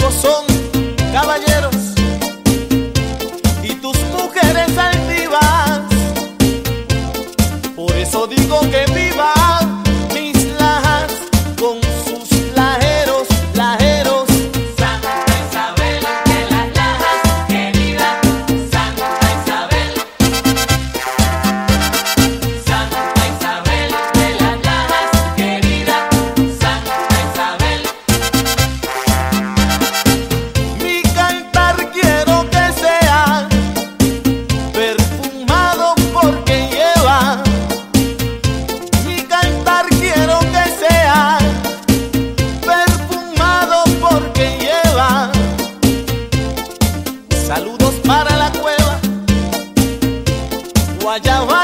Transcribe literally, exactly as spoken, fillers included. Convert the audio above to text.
todos son caballeros y tus mujeres altivas. Por eso digo que viva mis lajas con sus lajeros, lajeros. Santa Isabel de las Lajas, querida Santa Isabel. Santa Isabel de las Lajas, querida Santa Isabel. Mi cantar quiero que sea perfumado porque lleva. Mi cantar quiero que sea perfumado porque lleva. Saludos para la cueva Guayaba.